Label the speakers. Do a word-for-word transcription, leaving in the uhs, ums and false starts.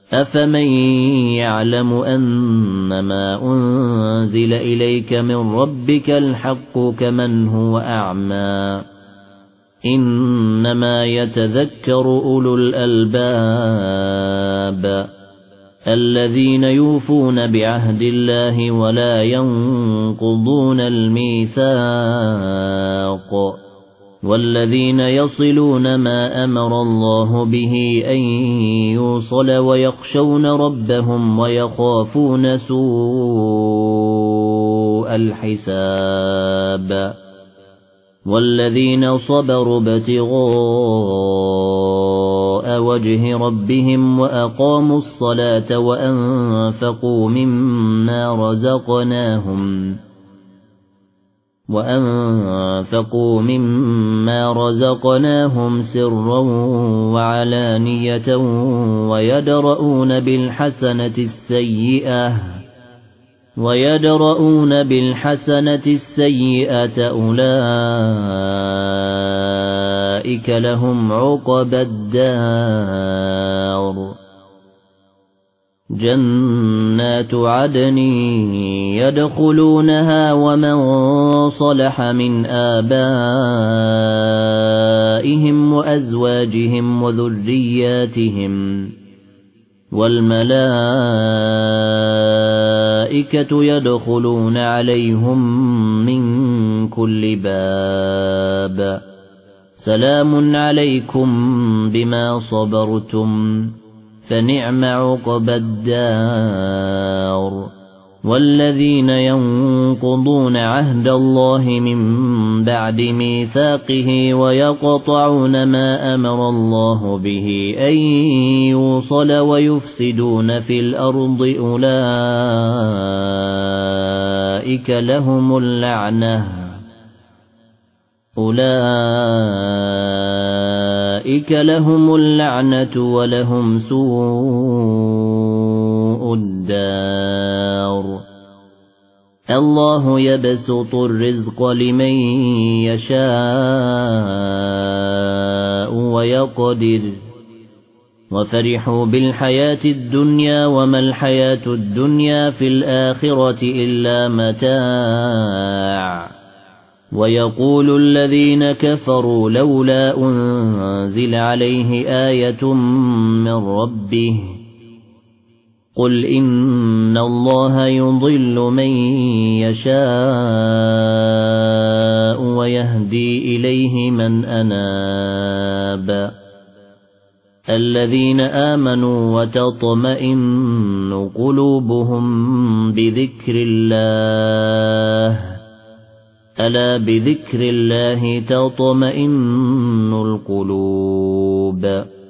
Speaker 1: أفمن يعلم أنما أنزل إليك من ربك الحق كمن هو أعمى إنما يتذكر أولو الألباب الذين يوفون بعهد الله ولا ينقضون الميثاق والذين يصلون ما أمر الله به أن يوصل ويخشون ربهم ويخافون سوء الحساب والذين صبروا ابتغاء وجه ربهم وأقاموا الصلاة وأنفقوا مما رزقناهم وأنفقوا مما رزقناهم سرا وعلانية ويدرؤون بالحسنة السيئة ويدرؤون بالحسنة السيئة أولئك لهم عقبى الدار جنات عدن يدخلونها ومن صلح من آبائهم وأزواجهم وذرياتهم والملائكة يدخلون عليهم من كل باب سلام عليكم بما صبرتم فنعم عقبى الدار والذين ينقضون عهد الله من بعد ميثاقه ويقطعون ما أمر الله به أن يوصل ويفسدون في الأرض أولئك لهم اللعنة أولئك لهم اللعنة ولهم سوء الدار الله يبسط الرزق لمن يشاء ويقدر وفرحوا بالحياة الدنيا وما الحياة الدنيا في الآخرة إلا متاع ويقول الذين كفروا لولا أنزل عليه آية من ربه قل إن الله يضل من يشاء ويهدي إليه من أناب الذين آمنوا وتطمئن قلوبهم بذكر الله ألا بذكر الله تطمئن القلوب